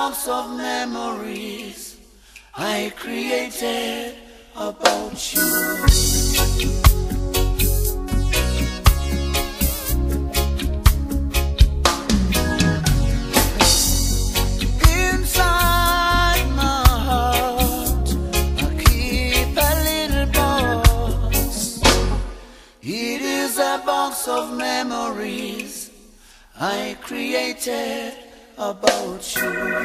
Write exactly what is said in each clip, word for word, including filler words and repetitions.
box of memories I created about you. Inside my heart I keep a little box. It is a box of memories I created about you.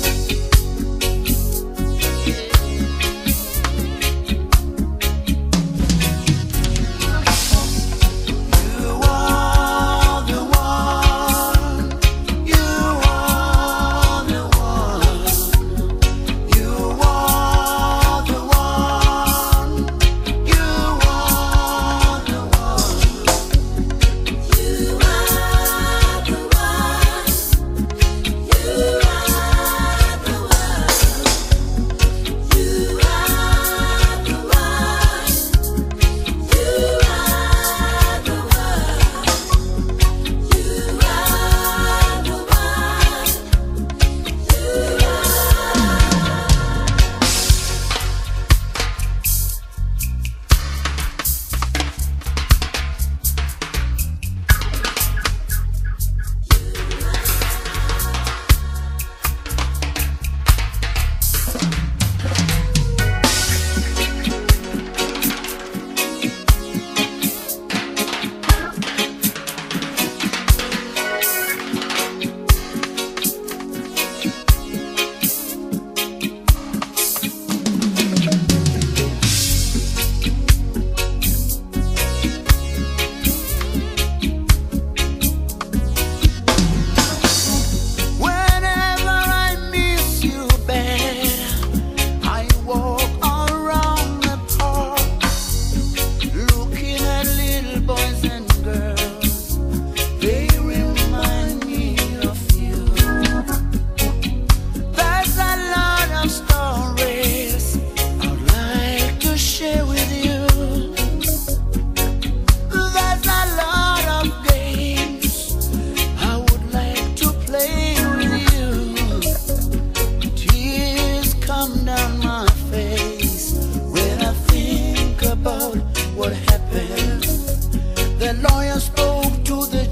The lawyer spoke to the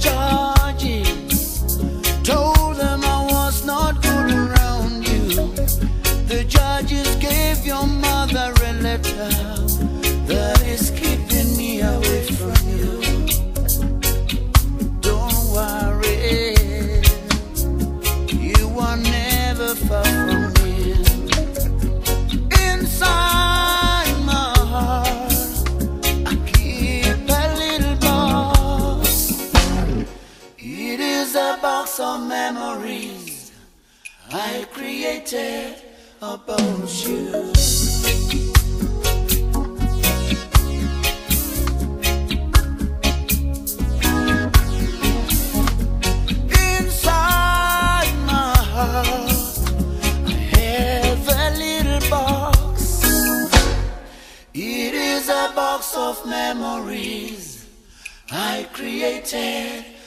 judges, told them I was not good around you. The judges gave your mother a letter that is keeping me away from you. Don't worry, you are never far from me. Inside my heart I keep a little box. It is a box of memories I created about you. Inside my heart I have a little box. It is a box of memories I created